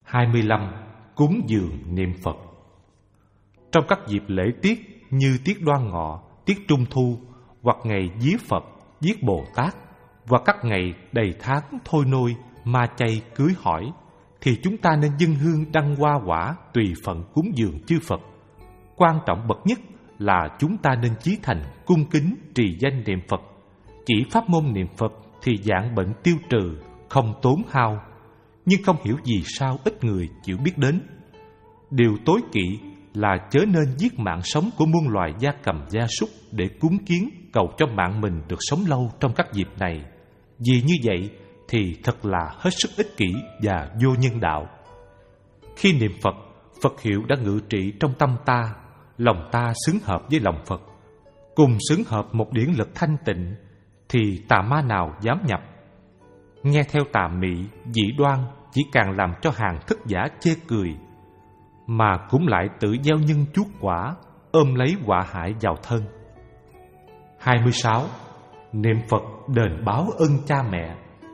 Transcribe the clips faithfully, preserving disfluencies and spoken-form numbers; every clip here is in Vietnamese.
hai mươi lăm. Cúng dường niệm Phật. Trong các dịp lễ tiết như tiết Đoan Ngọ, tiết Trung Thu, hoặc ngày Vía Phật, Viết Bồ Tát, hoặc các ngày đầy tháng thôi nôi, ma chay, cưới hỏi, thì chúng ta nên dâng hương đăng hoa quả tùy phận cúng dường chư Phật. Quan trọng bậc nhất là chúng ta nên chí thành cung kính trì danh niệm Phật. Chỉ pháp môn niệm Phật thì dạng bệnh tiêu trừ, không tốn hao, nhưng không hiểu vì sao ít người chịu biết đến. Điều tối kỵ là chớ nên giết mạng sống của muôn loài gia cầm gia súc để cúng kiến cầu cho mạng mình được sống lâu trong các dịp này. Vì như vậy thì thật là hết sức ích kỷ và vô nhân đạo. Khi niệm Phật, Phật hiệu đã ngự trị trong tâm ta, lòng ta xứng hợp với lòng Phật, cùng xứng hợp một điển lực thanh tịnh, thì tà ma nào dám nhập. Nghe theo tà mị, dị đoan chỉ càng làm cho hàng thức giả chê cười, mà cũng lại tự gieo nhân chuốc quả, ôm lấy họa hại vào thân. hai mươi sáu. Niệm Phật đền báo ơn cha mẹ.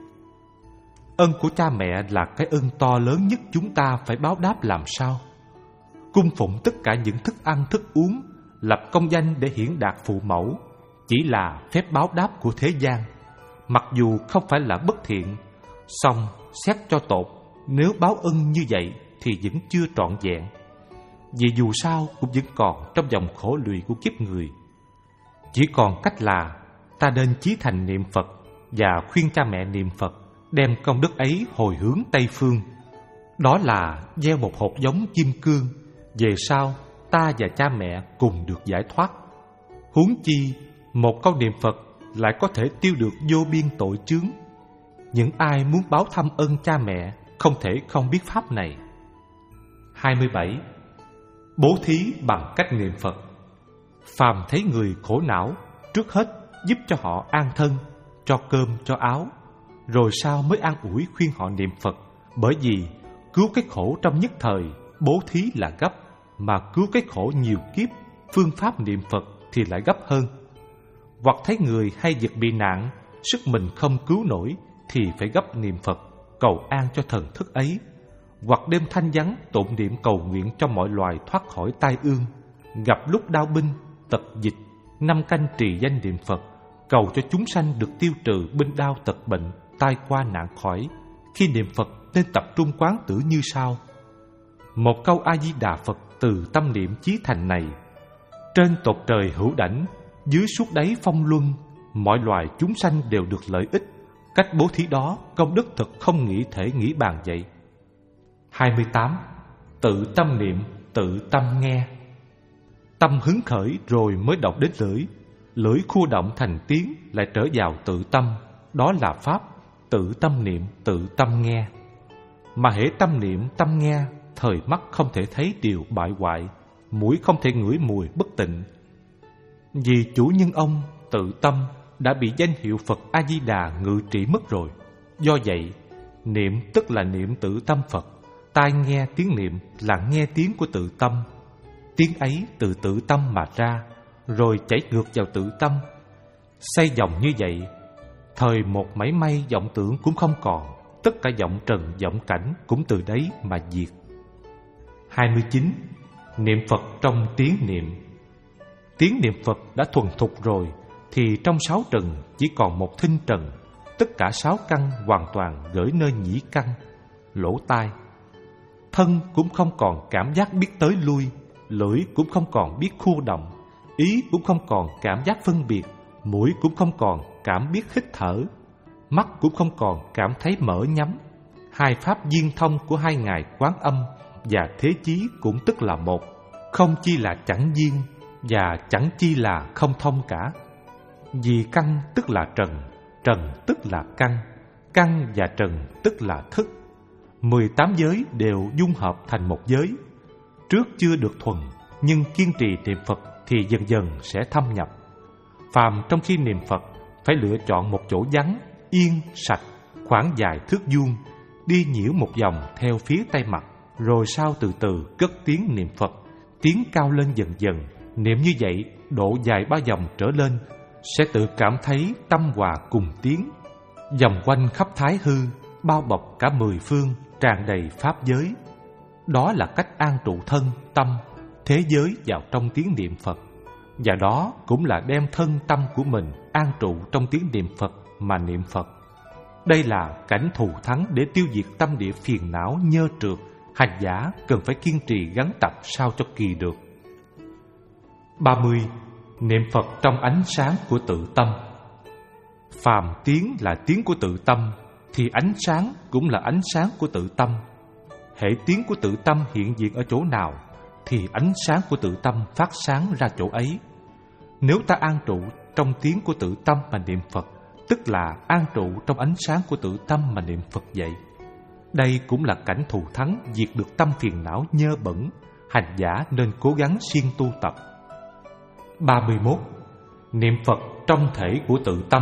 Ơn của cha mẹ là cái ơn to lớn nhất chúng ta phải báo đáp làm sao. Cung phụng tất cả những thức ăn thức uống, lập công danh để hiển đạt phụ mẫu, chỉ là phép báo đáp của thế gian, mặc dù không phải là bất thiện. Song xét cho tột, nếu báo ân như vậy thì vẫn chưa trọn vẹn, vì dù sao cũng vẫn còn trong vòng khổ lụy của kiếp người. Chỉ còn cách là ta nên chí thành niệm Phật và khuyên cha mẹ niệm Phật, đem công đức ấy hồi hướng Tây Phương. Đó là gieo một hột giống kim cương, về sau ta và cha mẹ cùng được giải thoát. Huống chi một câu niệm Phật lại có thể tiêu được vô biên tội chướng. Những ai muốn báo thăm ơn cha mẹ không thể không biết pháp này. hai mươi bảy. Bố thí bằng cách niệm Phật. Phàm thấy người khổ não, trước hết giúp cho họ an thân, cho cơm cho áo, rồi sau mới an ủi khuyên họ niệm Phật. Bởi vì cứu cái khổ trong nhất thời, bố thí là gấp, mà cứu cái khổ nhiều kiếp, phương pháp niệm Phật thì lại gấp hơn. Hoặc thấy người hay vật bị nạn, sức mình không cứu nổi, thì phải gấp niệm Phật, cầu an cho thần thức ấy. Hoặc đêm thanh vắng tụng niệm cầu nguyện cho mọi loài thoát khỏi tai ương. Gặp lúc đau binh, tật dịch, năm canh trì danh niệm Phật, cầu cho chúng sanh được tiêu trừ binh đau tật bệnh, tai qua nạn khỏi. Khi niệm Phật nên tập trung quán tưởng như sau: một câu A Di Đà Phật từ tâm niệm chí thành này, trên tột trời hữu đảnh, dưới suốt đáy phong luân, mọi loài chúng sanh đều được lợi ích. Cách bố thí đó công đức thật không nghĩ thể nghĩ bàn vậy. hai mươi tám. Tự tâm niệm, tự tâm nghe. Tâm hứng khởi rồi mới động đến lưỡi, lưỡi khua động thành tiếng lại trở vào tự tâm. Đó là pháp tự tâm niệm, tự tâm nghe. Mà hễ tâm niệm, tâm nghe, thời mắt không thể thấy điều bại hoại, mũi không thể ngửi mùi bất tịnh. Vì chủ nhân ông tự tâm đã bị danh hiệu Phật A Di Đà ngự trị mất rồi. Do vậy, niệm tức là niệm tự tâm Phật, tai nghe tiếng niệm là nghe tiếng của tự tâm. Tiếng ấy từ tự tâm mà ra, rồi chảy ngược vào tự tâm, xoay vòng như vậy. Thời một mảy may vọng tưởng cũng không còn, tất cả vọng trần vọng cảnh cũng từ đấy mà diệt. hai mươi chín. Niệm Phật trong tiếng niệm. Tiếng niệm Phật đã thuần thục rồi thì trong sáu trần chỉ còn một thinh trần, tất cả sáu căn hoàn toàn gửi nơi nhĩ căn, lỗ tai. Thân cũng không còn cảm giác biết tới lui, lưỡi cũng không còn biết khu động, ý cũng không còn cảm giác phân biệt, mũi cũng không còn cảm biết hít thở, mắt cũng không còn cảm thấy mở nhắm. Hai pháp viên thông của hai ngài Quán Âm và Thế Chí cũng tức là một, không chi là chẳng viên và chẳng chi là không thông cả. Vì căn tức là trần, trần tức là căn, căn và trần tức là thức. Mười tám giới đều dung hợp thành một giới. Trước chưa được thuần, nhưng kiên trì niệm Phật thì dần dần sẽ thâm nhập. Phàm trong khi niệm Phật phải lựa chọn một chỗ vắng, yên, sạch, khoảng vài thước vuông, đi nhiễu một vòng theo phía tay mặt, rồi sau từ từ cất tiếng niệm Phật, tiếng cao lên dần dần. Niệm như vậy độ dài ba vòng trở lên, sẽ tự cảm thấy tâm hòa cùng tiếng, vòng quanh khắp thái hư, bao bọc cả mười phương, tràn đầy pháp giới. Đó là cách an trụ thân, tâm, thế giới vào trong tiếng niệm Phật. Và đó cũng là đem thân tâm của mình an trụ trong tiếng niệm Phật mà niệm Phật. Đây là cảnh thù thắng để tiêu diệt tâm địa phiền não nhơ trượt. Hành giả cần phải kiên trì gắn tập sao cho kỳ được. ba mươi. Niệm Phật trong ánh sáng của tự tâm. Phàm tiếng là tiếng của tự tâm, thì ánh sáng cũng là ánh sáng của tự tâm. Hễ tiếng của tự tâm hiện diện ở chỗ nào, thì ánh sáng của tự tâm phát sáng ra chỗ ấy. Nếu ta an trụ trong tiếng của tự tâm mà niệm Phật, tức là an trụ trong ánh sáng của tự tâm mà niệm Phật vậy. Đây cũng là cảnh thù thắng diệt được tâm phiền não nhơ bẩn. Hành giả nên cố gắng siêng tu tập. ba mươi mốt. Niệm Phật trong thể của tự tâm.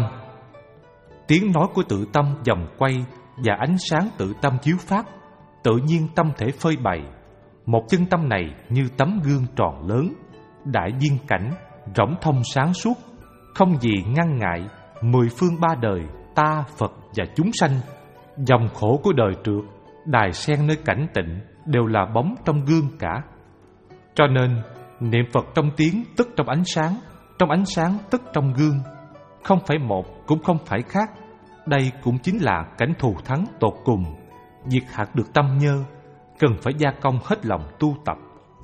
Tiếng nói của tự tâm vòng quay và ánh sáng tự tâm chiếu phát, tự nhiên tâm thể phơi bày. Một chân tâm này như tấm gương tròn lớn, đại viên cảnh, rỗng thông sáng suốt, không gì ngăn ngại mười phương ba đời, ta, Phật và chúng sanh. Dòng khổ của đời trượt, đài sen nơi cảnh tịnh đều là bóng trong gương cả. Cho nên niệm Phật trong tiếng tức trong ánh sáng, trong ánh sáng tức trong gương. Không phải một cũng không phải khác. Đây cũng chính là cảnh thù thắng tột cùng, diệt hạt được tâm nhơ, cần phải gia công hết lòng tu tập.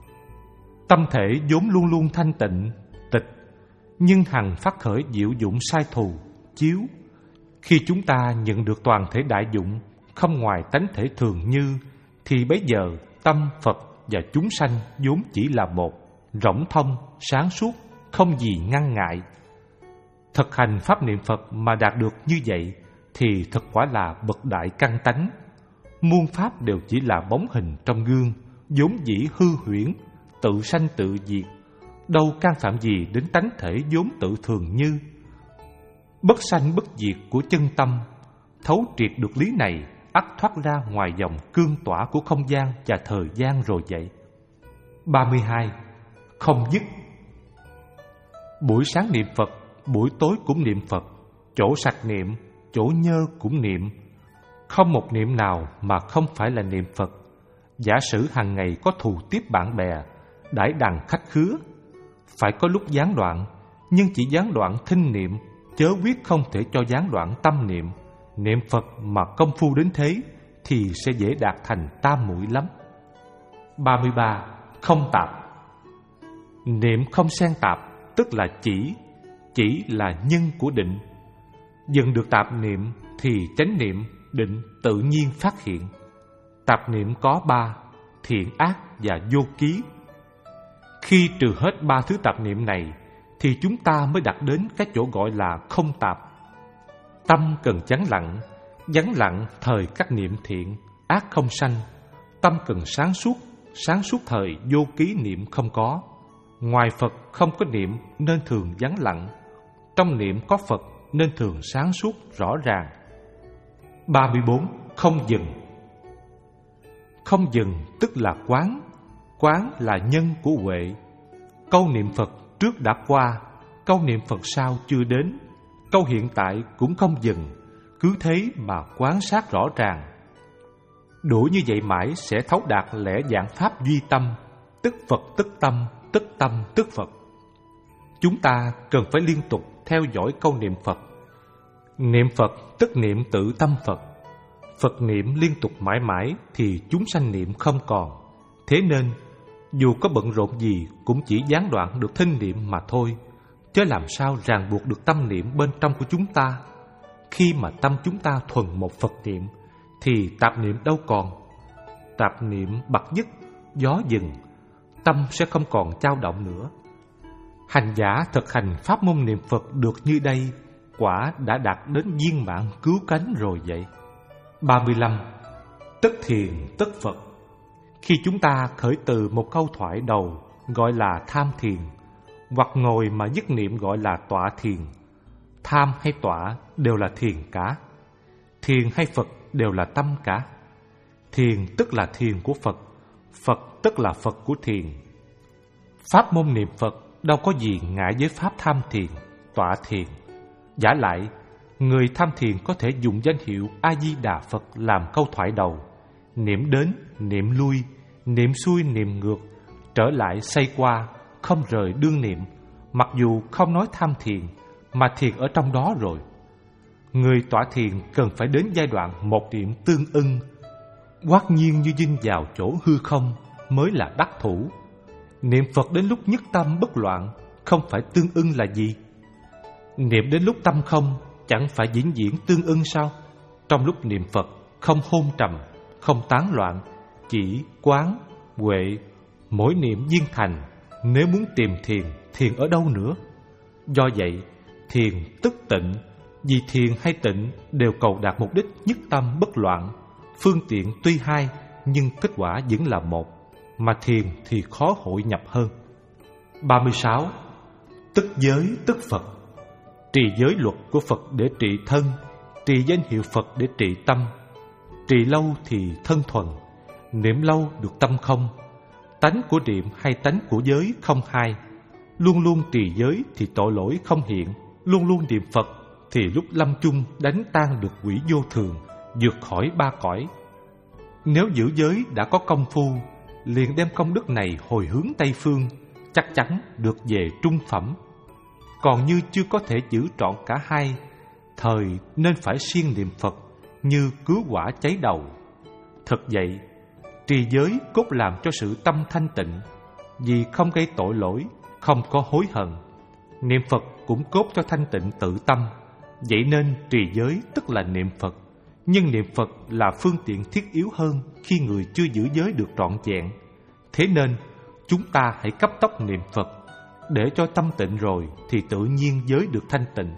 Tâm thể vốn luôn luôn thanh tịnh, tịch, nhưng hằng phát khởi diệu dụng sai thù, chiếu. Khi chúng ta nhận được toàn thể đại dụng, không ngoài tánh thể thường như, thì bấy giờ tâm Phật và chúng sanh vốn chỉ là một, rỗng thông, sáng suốt, không gì ngăn ngại. Thực hành pháp niệm Phật mà đạt được như vậy thì thật quả là bậc đại căn tánh. Muôn pháp đều chỉ là bóng hình trong gương, vốn dĩ hư huyễn, tự sanh tự diệt, đâu can phạm gì đến tánh thể vốn tự thường như. Bất sanh bất diệt của chân tâm, thấu triệt được lý này, ắt thoát ra ngoài dòng cương tỏa của không gian và thời gian rồi vậy. ba mươi hai. Không dứt. Buổi sáng niệm Phật, buổi tối cũng niệm Phật, chỗ sạch niệm, chỗ nhơ cũng niệm. Không một niệm nào mà không phải là niệm Phật. Giả sử hàng ngày có thù tiếp bạn bè, đãi đằng khách khứa, phải có lúc gián đoạn, nhưng chỉ gián đoạn thinh niệm, chớ quyết không thể cho gián đoạn tâm niệm. Niệm Phật mà công phu đến thế thì sẽ dễ đạt thành tam muội lắm. ba mươi ba. Không tạp. Niệm không xen tạp, tức là chỉ, chỉ là nhân của định. Dần được tạp niệm thì chánh niệm, định tự nhiên phát hiện. Tạp niệm có ba, thiện ác và vô ký. Khi trừ hết ba thứ tạp niệm này thì chúng ta mới đạt đến cái chỗ gọi là không tạp. Tâm cần vắng lặng, vắng lặng thời các niệm thiện, ác không sanh. Tâm cần sáng suốt, sáng suốt thời vô ký niệm không có. Ngoài Phật không có niệm nên thường vắng lặng, trong niệm có Phật nên thường sáng suốt rõ ràng. ba mươi bốn. Không dừng. Không dừng tức là quán. Quán là nhân của huệ. Câu niệm Phật trước đã qua, câu niệm Phật sau chưa đến. Câu hiện tại cũng không dừng, cứ thế mà quán sát rõ ràng. Đủ như vậy mãi sẽ thấu đạt lẽ giảng pháp duy tâm, tức Phật tức tâm, tức tâm tức Phật. Chúng ta cần phải liên tục theo dõi câu niệm Phật. Niệm Phật tức niệm tự tâm Phật. Phật niệm liên tục mãi mãi thì chúng sanh niệm không còn. Thế nên dù có bận rộn gì cũng chỉ gián đoạn được thinh niệm mà thôi, chứ làm sao ràng buộc được tâm niệm bên trong của chúng ta. Khi mà tâm chúng ta thuần một Phật niệm thì tạp niệm đâu còn. Tạp niệm bật dứt, gió dừng, tâm sẽ không còn dao động nữa. Hành giả thực hành pháp môn niệm Phật được như đây, quả đã đạt đến viên mãn cứu cánh rồi vậy. ba mươi lăm. Tức thiền tức Phật. Khi chúng ta khởi từ một câu thoại đầu gọi là tham thiền, hoặc ngồi mà dứt niệm gọi là tọa thiền. Tham hay tọa đều là thiền cả. Thiền hay Phật đều là tâm cả. Thiền tức là thiền của Phật, Phật tức là Phật của thiền. Pháp môn niệm Phật đâu có gì ngại với pháp tham thiền, tọa thiền. Giả lại, người tham thiền có thể dùng danh hiệu A-di-đà Phật làm câu thoại đầu, niệm đến, niệm lui, niệm xuôi niệm ngược, trở lại xoay qua, không rời đương niệm, mặc dù không nói tham thiền, mà thiền ở trong đó rồi. Người tọa thiền cần phải đến giai đoạn một điểm tương ưng, quát nhiên như dinh vào chỗ hư không mới là đắc thủ. Niệm Phật đến lúc nhất tâm bất loạn không phải tương ưng là gì? Niệm đến lúc tâm không chẳng phải diễn diễn tương ưng sao? Trong lúc niệm Phật không hôn trầm, không tán loạn, chỉ quán, huệ, mỗi niệm viên thành. Nếu muốn tìm thiền, thiền ở đâu nữa? Do vậy, thiền tức tịnh, vì thiền hay tịnh đều cầu đạt mục đích nhất tâm bất loạn. Phương tiện tuy hai, nhưng kết quả vẫn là một, mà thiền thì khó hội nhập hơn. ba mươi sáu. Tức giới tức Phật. Trì giới luật của Phật để trị thân, trì danh hiệu Phật để trị tâm. Trì lâu thì thân thuần, niệm lâu được tâm không. Tánh của niệm hay tánh của giới không hai. Luôn luôn trì giới thì tội lỗi không hiện. Luôn luôn niệm Phật thì lúc lâm chung đánh tan được quỷ vô thường, vượt khỏi ba cõi. Nếu giữ giới đã có công phu, liền đem công đức này hồi hướng Tây Phương, chắc chắn được về trung phẩm. Còn như chưa có thể giữ trọn cả hai, thời nên phải siêng niệm Phật như cứu quả cháy đầu. Thật vậy, trì giới cốt làm cho sự tâm thanh tịnh, vì không gây tội lỗi, không có hối hận. Niệm Phật cũng cốt cho thanh tịnh tự tâm. Vậy nên trì giới tức là niệm Phật. Nhưng niệm Phật là phương tiện thiết yếu hơn khi người chưa giữ giới được trọn vẹn. Thế nên chúng ta hãy cấp tốc niệm Phật, để cho tâm tịnh rồi thì tự nhiên giới được thanh tịnh.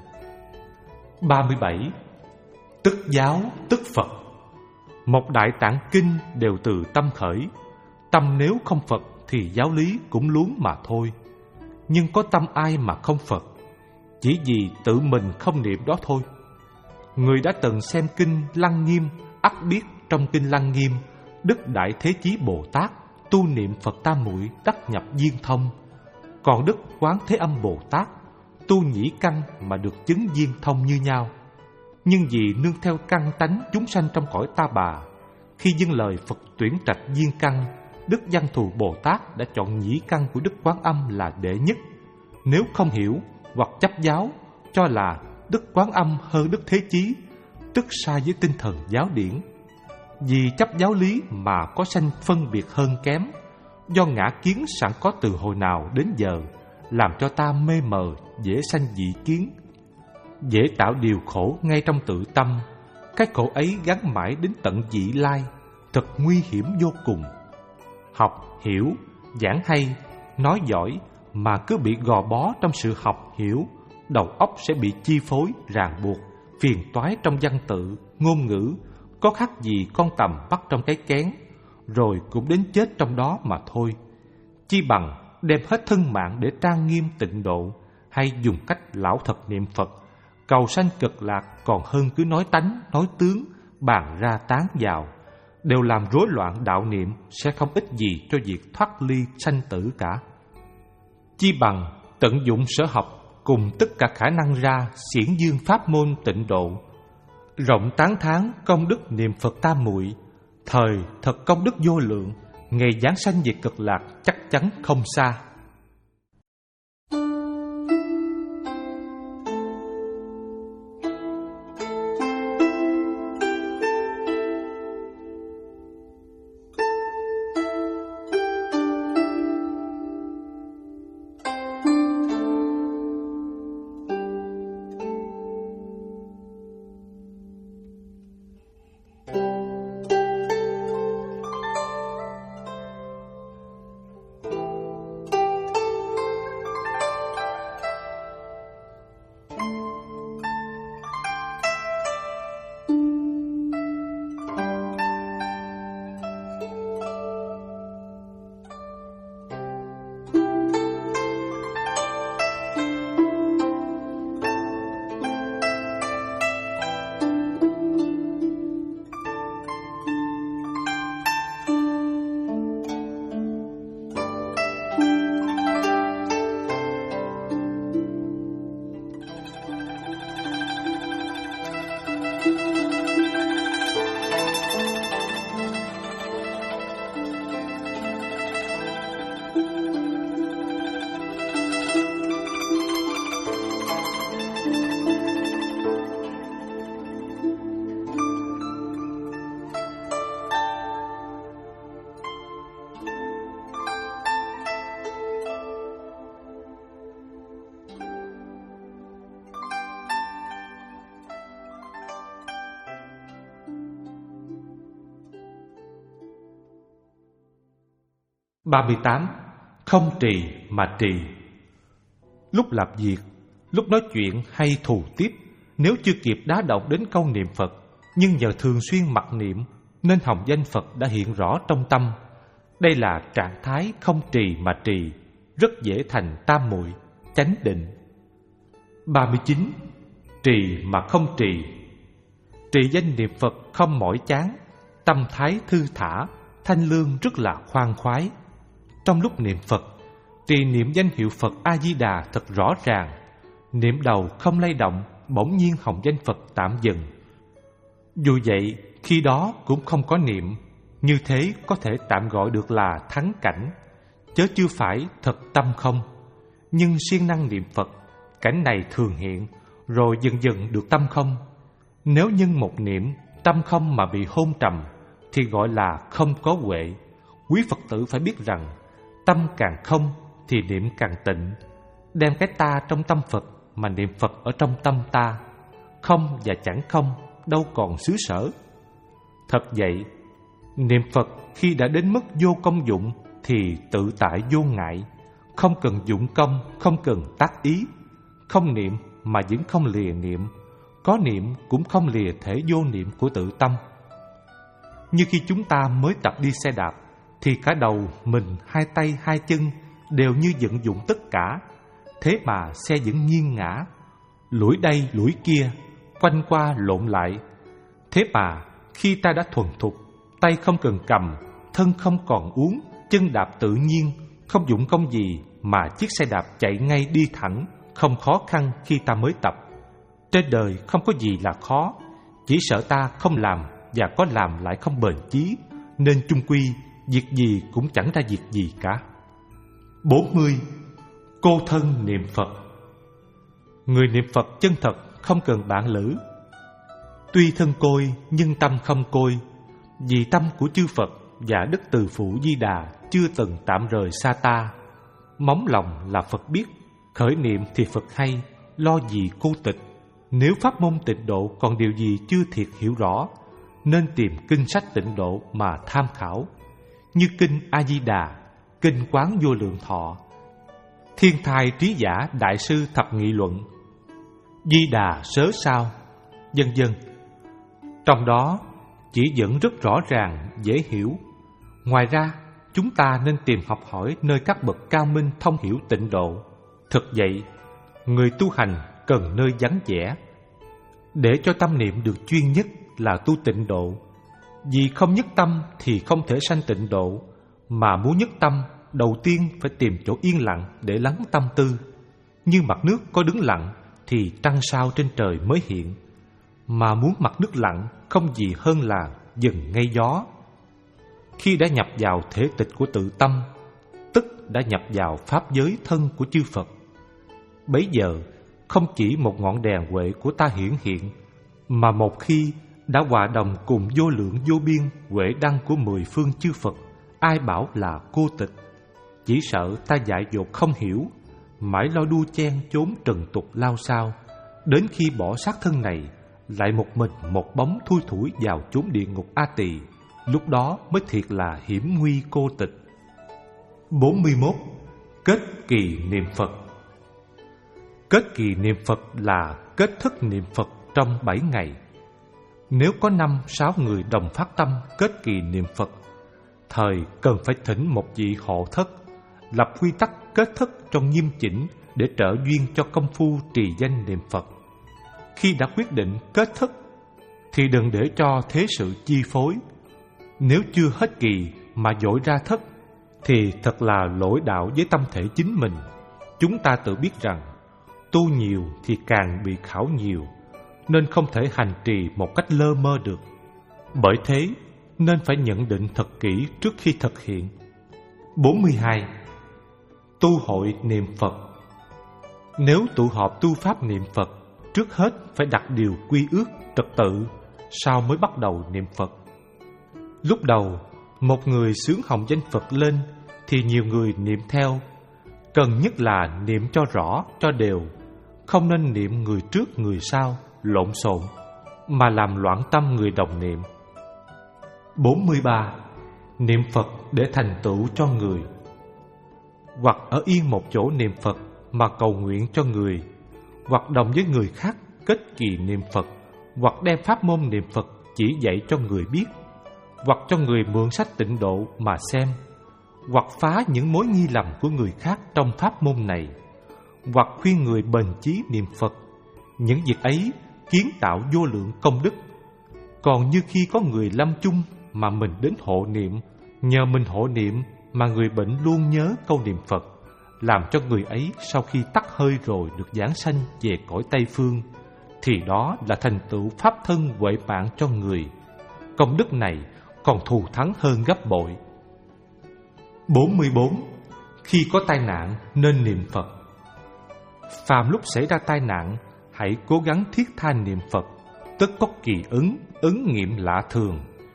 ba mươi bảy. Tức giáo tức Phật. Một đại tạng kinh đều từ tâm khởi. Tâm nếu không Phật thì giáo lý cũng luống mà thôi. Nhưng có tâm ai mà không Phật? Chỉ vì tự mình không niệm đó thôi. Người đã từng xem kinh Lăng Nghiêm ắt biết trong kinh Lăng Nghiêm, Đức Đại Thế Chí Bồ Tát tu niệm Phật Tam Muội đắc nhập viên thông. Còn Đức Quán Thế Âm Bồ Tát tu nhĩ căn mà được chứng viên thông như nhau. Nhưng vì nương theo căn tánh chúng sanh trong cõi ta bà, khi dâng lời Phật tuyển trạch viên căn, Đức Văn Thù Bồ Tát đã chọn nhĩ căn của Đức Quán Âm là đệ nhất. Nếu không hiểu hoặc chấp giáo cho là Đức Quán Âm hơn Đức Thế Chí, tức sai với tinh thần giáo điển. Vì chấp giáo lý mà có sanh phân biệt hơn kém, do ngã kiến sẵn có từ hồi nào đến giờ, làm cho ta mê mờ, dễ sanh dị kiến, dễ tạo điều khổ ngay trong tự tâm. Cái khổ ấy gắn mãi đến tận vị lai, thật nguy hiểm vô cùng. Học, hiểu, giảng hay, nói giỏi mà cứ bị gò bó trong sự học hiểu, đầu óc sẽ bị chi phối, ràng buộc, phiền toái trong văn tự, ngôn ngữ, có khác gì con tầm bắt trong cái kén, rồi cũng đến chết trong đó mà thôi. Chi bằng đem hết thân mạng để trang nghiêm tịnh độ, hay dùng cách lão thật niệm Phật, cầu sanh cực lạc, còn hơn cứ nói tánh, nói tướng, bàn ra tán vào, đều làm rối loạn đạo niệm, sẽ không ích gì cho việc thoát ly sanh tử cả. Chi bằng tận dụng sở học cùng tất cả khả năng ra, xiển dương pháp môn tịnh độ, rộng tán thán công đức niệm Phật Tam Muội, thời thật công đức vô lượng, ngày giáng sanh về cực lạc chắc chắn không xa. ba mươi tám. Không trì mà trì. Lúc làm việc, lúc nói chuyện hay thù tiếp, nếu chưa kịp đá động đến câu niệm Phật, nhưng nhờ thường xuyên mặc niệm nên hồng danh Phật đã hiện rõ trong tâm. Đây là trạng thái không trì mà trì, rất dễ thành tam muội, chánh định. ba mươi chín. Trì mà không trì. Trì danh niệm Phật không mỏi chán, tâm thái thư thả, thanh lương rất là khoan khoái. Trong lúc niệm Phật, trì niệm danh hiệu Phật A-di-đà thật rõ ràng. Niệm đầu không lay động, bỗng nhiên hồng danh Phật tạm dừng. Dù vậy, khi đó cũng không có niệm. Như thế có thể tạm gọi được là thắng cảnh, chớ chưa phải thật tâm không. Nhưng siêng năng niệm Phật, cảnh này thường hiện, rồi dần dần được tâm không. Nếu nhân một niệm, tâm không mà bị hôn trầm, thì gọi là không có huệ. Quý Phật tử phải biết rằng, tâm càng không thì niệm càng tịnh. Đem cái ta trong tâm Phật mà niệm Phật ở trong tâm ta. Không và chẳng không đâu còn xứ sở. Thật vậy, niệm Phật khi đã đến mức vô công dụng thì tự tại vô ngại, không cần dụng công, không cần tác ý. Không niệm mà vẫn không lìa niệm, có niệm cũng không lìa thể vô niệm của tự tâm. Như khi chúng ta mới tập đi xe đạp, thì cả đầu, mình, hai tay, hai chân đều như vận dụng tất cả. Thế mà xe vẫn nghiêng ngã, lủi đây lủi kia, quanh qua lộn lại. Thế mà khi ta đã thuần thục, tay không cần cầm, thân không còn uốn, chân đạp tự nhiên, không dụng công gì mà chiếc xe đạp chạy ngay đi thẳng, không khó khăn khi ta mới tập. Trên đời không có gì là khó, chỉ sợ ta không làm và có làm lại không bền chí, nên chung quy việc gì cũng chẳng ra việc gì cả. bốn mươi. Cô thân niệm Phật. Người niệm Phật chân thật không cần bạn lữ. Tuy thân côi nhưng tâm không côi, vì tâm của chư Phật và Đức Từ Phụ Di Đà chưa từng tạm rời xa ta. Móng lòng là Phật biết, khởi niệm thì Phật hay, lo gì cô tịch. Nếu pháp môn tịnh độ còn điều gì chưa thiệt hiểu rõ, nên tìm kinh sách tịnh độ mà tham khảo, như kinh A-di-đà, kinh Quán Vô Lượng Thọ, Thiên Thai Trí Giả Đại Sư Thập Nghị Luận, Di Đà Sớ Sao, vân vân. Trong đó chỉ dẫn rất rõ ràng, dễ hiểu. Ngoài ra, chúng ta nên tìm học hỏi nơi các bậc cao minh thông hiểu tịnh độ. Thực vậy, người tu hành cần nơi vắng vẻ, để cho tâm niệm được chuyên nhất là tu tịnh độ. Vì không nhất tâm thì không thể sanh tịnh độ, mà muốn nhất tâm, đầu tiên phải tìm chỗ yên lặng để lắng tâm tư. Như mặt nước có đứng lặng thì trăng sao trên trời mới hiện, mà muốn mặt nước lặng không gì hơn là dừng ngay gió. Khi đã nhập vào thể tịch của tự tâm, tức đã nhập vào pháp giới thân của chư Phật. Bấy giờ không chỉ một ngọn đèn huệ của ta hiển hiện, mà một khi đã hòa đồng cùng vô lượng vô biên huệ đăng của mười phương chư Phật, ai bảo là cô tịch. Chỉ sợ ta dại dột không hiểu, mãi lo đua chen trốn trần tục lao sao, đến khi bỏ xác thân này, lại một mình một bóng thui thủi vào chốn địa ngục A Tỳ. Lúc đó mới thiệt là hiểm nguy cô tịch. bốn mươi mốt. Kết kỳ niệm Phật. Kết kỳ niệm Phật là kết thức niệm Phật trong bảy ngày. Nếu có năm, sáu người đồng phát tâm kết kỳ niệm Phật, thời cần phải thỉnh một vị hộ thất, lập quy tắc kết thức trong nghiêm chỉnh để trợ duyên cho công phu trì danh niệm Phật. Khi đã quyết định kết thức, thì đừng để cho thế sự chi phối. Nếu chưa hết kỳ mà vội ra thất, thì thật là lỗi đạo với tâm thể chính mình. Chúng ta tự biết rằng, tu nhiều thì càng bị khảo nhiều, nên không thể hành trì một cách lơ mơ được. Bởi thế, nên phải nhận định thật kỹ trước khi thực hiện. bốn mươi hai. Tu hội niệm Phật. Nếu tụ họp tu pháp niệm Phật, trước hết phải đặt điều quy ước, trật tự, sau mới bắt đầu niệm Phật. Lúc đầu, một người xướng hồng danh Phật lên, thì nhiều người niệm theo. Cần nhất là niệm cho rõ, cho đều, không nên niệm người trước người sau, lộn xộn, mà làm loạn tâm người đồng niệm. bốn mươi ba. Niệm Phật để thành tựu cho người, hoặc ở yên một chỗ niệm Phật mà cầu nguyện cho người, hoặc đồng với người khác kết kỳ niệm Phật, hoặc đem pháp môn niệm Phật chỉ dạy cho người biết, hoặc cho người mượn sách tịnh độ mà xem, hoặc phá những mối nghi lầm của người khác trong pháp môn này, hoặc khuyên người bền chí niệm Phật. Những việc ấy kiến tạo vô lượng công đức. Còn như khi có người lâm chung mà mình đến hộ niệm, nhờ mình hộ niệm mà người bệnh luôn nhớ câu niệm Phật, làm cho người ấy sau khi tắt hơi rồi được giảng sanh về cõi Tây Phương, thì đó là thành tựu pháp thân huệ mạng cho người. Công đức này còn thù thắng hơn gấp bội. bốn mươi bốn. Khi có tai nạn nên niệm Phật. Phàm lúc xảy ra tai nạn, hãy cố gắng thiết tha niệm Phật, tất có kỳ ứng, ứng nghiệm lạ thường.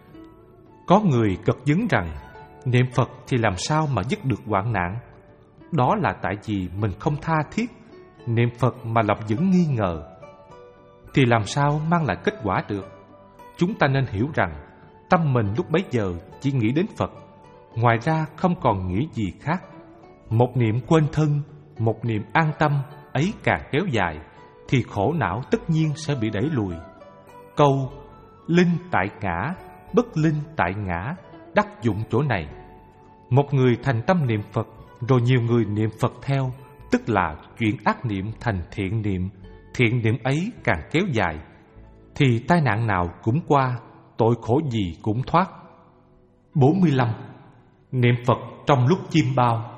Có người cật vấn rằng, niệm Phật thì làm sao mà dứt được hoạn nạn? Đó là tại vì mình không tha thiết, niệm Phật mà lòng vẫn nghi ngờ. Thì làm sao mang lại kết quả được? Chúng ta nên hiểu rằng, tâm mình lúc bấy giờ chỉ nghĩ đến Phật, ngoài ra không còn nghĩ gì khác. Một niệm quên thân, một niệm an tâm ấy càng kéo dài, thì khổ não tất nhiên sẽ bị đẩy lùi. Câu linh tại ngã, bất linh tại ngã đắc dụng chỗ này. Một người thành tâm niệm Phật, rồi nhiều người niệm Phật theo, tức là chuyển ác niệm thành thiện niệm. Thiện niệm ấy càng kéo dài, thì tai nạn nào cũng qua, tội khổ gì cũng thoát. bốn mươi lăm. Niệm Phật trong lúc chiêm bao.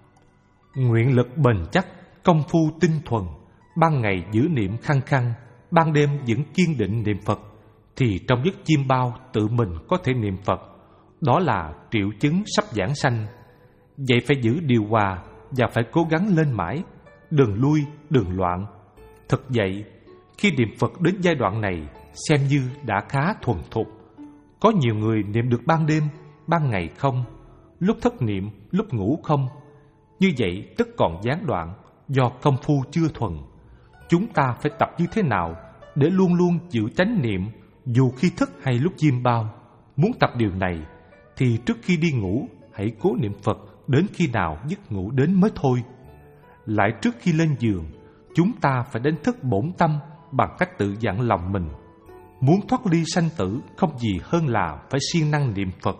Nguyện lực bền chắc, công phu tinh thuần, ban ngày giữ niệm khăng khăng, ban đêm vẫn kiên định niệm Phật, thì trong giấc chiêm bao tự mình có thể niệm Phật. Đó là triệu chứng sắp giảng sanh. Vậy phải giữ điều hòa và phải cố gắng lên mãi, đừng lui, đừng loạn. Thực vậy, khi niệm Phật đến giai đoạn này, xem như đã khá thuần thục. Có nhiều người niệm được ban đêm, ban ngày không, lúc thất niệm, lúc ngủ không. Như vậy tức còn gián đoạn, do công phu chưa thuần. Chúng ta phải tập như thế nào để luôn luôn giữ chánh niệm, dù khi thức hay lúc chiêm bao? Muốn tập điều này, thì trước khi đi ngủ, hãy cố niệm Phật đến khi nào giấc ngủ đến mới thôi. Lại trước khi lên giường, chúng ta phải đánh thức bổn tâm bằng cách tự dặn lòng mình. Muốn thoát ly sanh tử không gì hơn là phải siêng năng niệm Phật.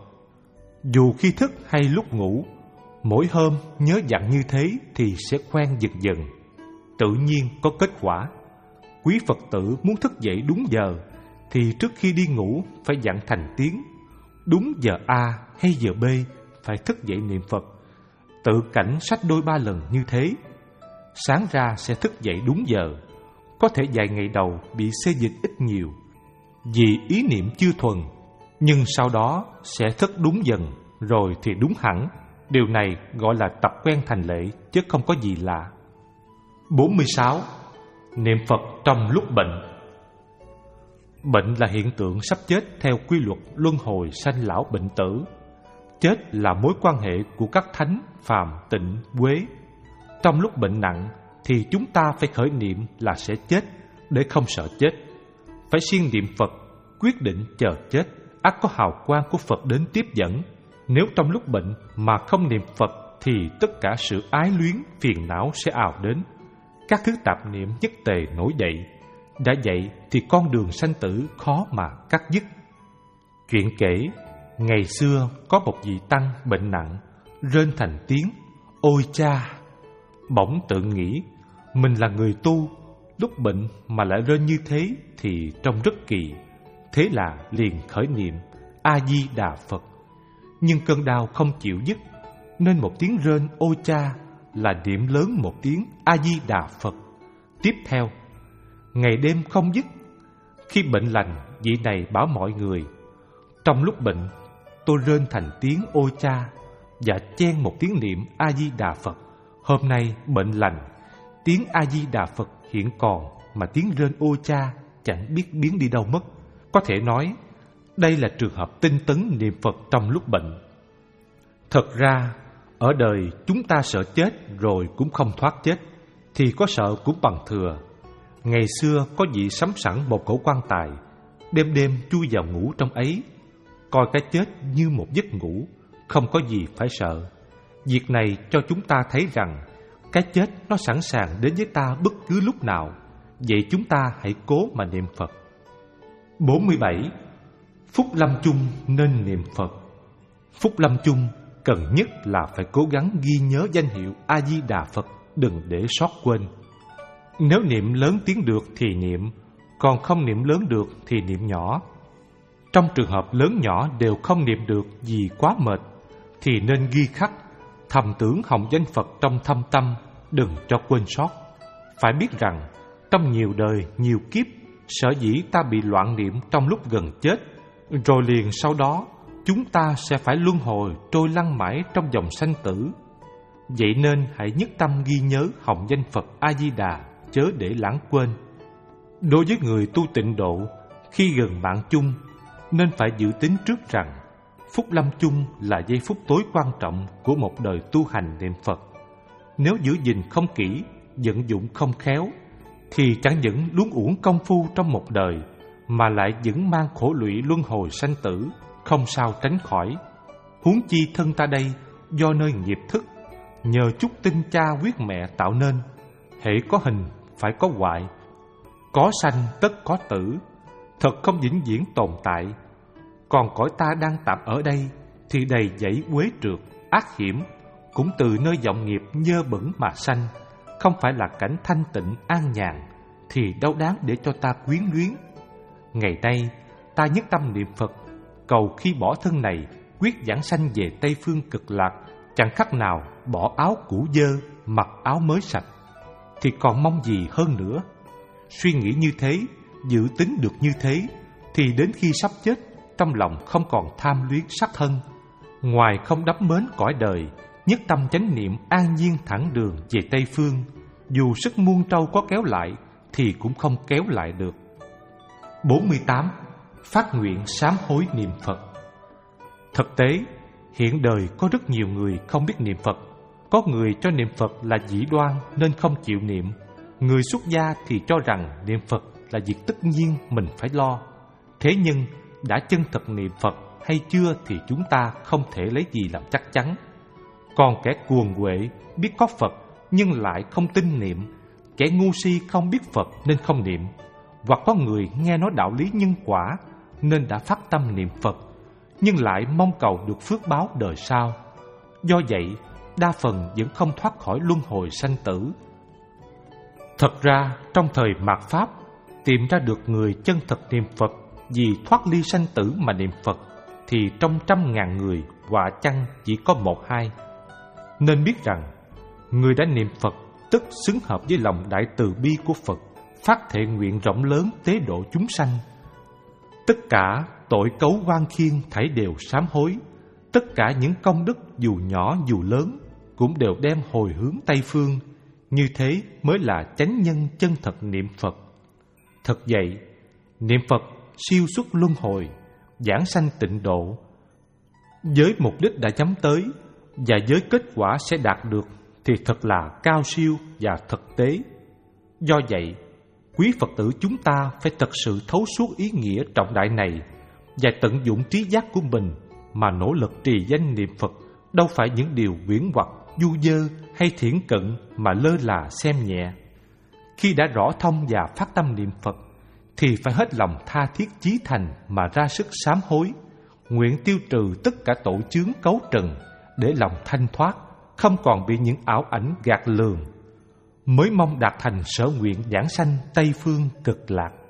Dù khi thức hay lúc ngủ, mỗi hôm nhớ dặn như thế thì sẽ quen dần dần, tự nhiên có kết quả. Quý Phật tử muốn thức dậy đúng giờ, thì trước khi đi ngủ phải dặn thành tiếng. Đúng giờ A hay giờ B phải thức dậy niệm Phật. Tự cảnh sách đôi ba lần như thế. Sáng ra sẽ thức dậy đúng giờ. Có thể vài ngày đầu bị xê dịch ít nhiều, vì ý niệm chưa thuần, nhưng sau đó sẽ thức đúng dần, rồi thì đúng hẳn. Điều này gọi là tập quen thành lệ, chứ không có gì lạ. bốn mươi sáu. Niệm Phật trong lúc bệnh. Bệnh là hiện tượng sắp chết theo quy luật luân hồi sanh lão bệnh tử. Chết là mối quan hệ của các thánh, phàm, tịnh, quế. Trong lúc bệnh nặng thì chúng ta phải khởi niệm là sẽ chết, để không sợ chết. Phải siêng niệm Phật, quyết định chờ chết, ắt có hào quang của Phật đến tiếp dẫn. Nếu trong lúc bệnh mà không niệm Phật thì tất cả sự ái luyến, phiền não sẽ ào đến. Các thứ tạp niệm nhất tề nổi dậy. Đã vậy thì con đường sanh tử khó mà cắt dứt. Chuyện kể, ngày xưa có một vị tăng bệnh nặng, rên thành tiếng ôi cha. Bỗng tự nghĩ, mình là người tu, lúc bệnh mà lại rên như thế thì trông rất kỳ. Thế là liền khởi niệm A-di-đà Phật. Nhưng cơn đau không chịu dứt, nên một tiếng rên ôi cha là niệm lớn một tiếng A-di-đà Phật. Tiếp theo, ngày đêm không dứt. Khi bệnh lành, vị này bảo mọi người, trong lúc bệnh tôi rên thành tiếng ôi cha và chen một tiếng niệm A-di-đà Phật. Hôm nay bệnh lành, tiếng A-di-đà Phật hiện còn, mà tiếng rên ôi cha chẳng biết biến đi đâu mất. Có thể nói, đây là trường hợp tinh tấn niệm Phật trong lúc bệnh. Thật ra, ở đời chúng ta sợ chết rồi cũng không thoát chết, thì có sợ cũng bằng thừa. Ngày xưa có vị sắm sẵn một cổ quan tài, đêm đêm chui vào ngủ trong ấy, coi cái chết như một giấc ngủ, không có gì phải sợ. Việc này cho chúng ta thấy rằng cái chết nó sẵn sàng đến với ta bất cứ lúc nào. Vậy chúng ta hãy cố mà niệm Phật. bốn mươi bảy. Phúc lâm chung nên niệm Phật. Phúc lâm chung cần nhất là phải cố gắng ghi nhớ danh hiệu A-di-đà Phật, đừng để sót quên. Nếu niệm lớn tiếng được thì niệm, còn không niệm lớn được thì niệm nhỏ. Trong trường hợp lớn nhỏ đều không niệm được vì quá mệt, thì nên ghi khắc thầm tưởng hồng danh Phật trong thâm tâm, đừng cho quên sót. Phải biết rằng trong nhiều đời, nhiều kiếp, sở dĩ ta bị loạn niệm trong lúc gần chết, rồi liền sau đó chúng ta sẽ phải luân hồi trôi lăn mãi trong dòng sanh tử. Vậy nên hãy nhất tâm ghi nhớ hồng danh Phật A-di-đà, chớ để lãng quên. Đối với người tu tịnh độ, khi gần mạng chung, nên phải dự tính trước rằng phúc lâm chung là giây phút tối quan trọng của một đời tu hành niệm Phật. Nếu giữ gìn không kỹ, vận dụng không khéo, thì chẳng những luống uổng công phu trong một đời, mà lại vẫn mang khổ lụy luân hồi sanh tử, không sao tránh khỏi. Huống chi thân ta đây do nơi nghiệp thức, nhờ chút tinh cha huyết mẹ tạo nên, hễ có hình phải có hoại, có sanh tất có tử, thật không vĩnh viễn tồn tại. Còn cõi ta đang tạm ở đây thì đầy dẫy uế trượt, ác hiểm, cũng từ nơi vọng nghiệp nhơ bẩn mà sanh, không phải là cảnh thanh tịnh an nhàn, thì đâu đáng để cho ta quyến luyến. Ngày nay ta nhất tâm niệm Phật, cầu khi bỏ thân này quyết giảng sanh về Tây phương cực lạc, chẳng khác nào bỏ áo cũ dơ, mặc áo mới sạch, thì còn mong gì hơn nữa. Suy nghĩ như thế, dự tính được như thế, thì đến khi sắp chết, trong lòng không còn tham luyến sắc thân, ngoài không đắm mến cõi đời, nhất tâm chánh niệm an nhiên thẳng đường về Tây phương, dù sức muôn trâu có kéo lại thì cũng không kéo lại được. bốn mươi tám. Phát nguyện sám hối niệm Phật. Thực tế, hiện đời có rất nhiều người không biết niệm Phật. Có người cho niệm Phật là dĩ đoan nên không chịu niệm. Người xuất gia thì cho rằng niệm Phật là việc tất nhiên mình phải lo. Thế nhưng đã chân thật niệm Phật hay chưa thì chúng ta không thể lấy gì làm chắc chắn. Còn kẻ cuồng quệ biết có Phật nhưng lại không tin niệm, kẻ ngu si không biết Phật nên không niệm, hoặc có người nghe nói đạo lý nhân quả nên đã phát tâm niệm Phật nhưng lại mong cầu được phước báo đời sau. Do vậy, đa phần vẫn không thoát khỏi luân hồi sanh tử. Thật ra, trong thời mạt Pháp, tìm ra được người chân thật niệm Phật vì thoát ly sanh tử mà niệm Phật thì trong trăm ngàn người quả chăng chỉ có một hai. Nên biết rằng, người đã niệm Phật tức xứng hợp với lòng đại từ bi của Phật, phát thệ nguyện rộng lớn tế độ chúng sanh. Tất cả tội cấu oan khiên thảy đều sám hối, tất cả những công đức dù nhỏ dù lớn cũng đều đem hồi hướng Tây phương. Như thế mới là chánh nhân chân thật niệm Phật. Thật vậy, niệm Phật siêu xuất luân hồi, giảng sanh tịnh độ, với mục đích đã nhắm tới và với kết quả sẽ đạt được thì thật là cao siêu và thực tế. Do vậy, quý Phật tử chúng ta phải thật sự thấu suốt ý nghĩa trọng đại này và tận dụng trí giác của mình mà nỗ lực trì danh niệm Phật, đâu phải những điều huyễn hoặc, du dơ hay thiển cận mà lơ là xem nhẹ. Khi đã rõ thông và phát tâm niệm Phật thì phải hết lòng tha thiết chí thành mà ra sức sám hối, nguyện tiêu trừ tất cả tội chướng cấu trần để lòng thanh thoát, không còn bị những ảo ảnh gạt lường, mới mong đạt thành sở nguyện giảng sanh Tây phương cực lạc.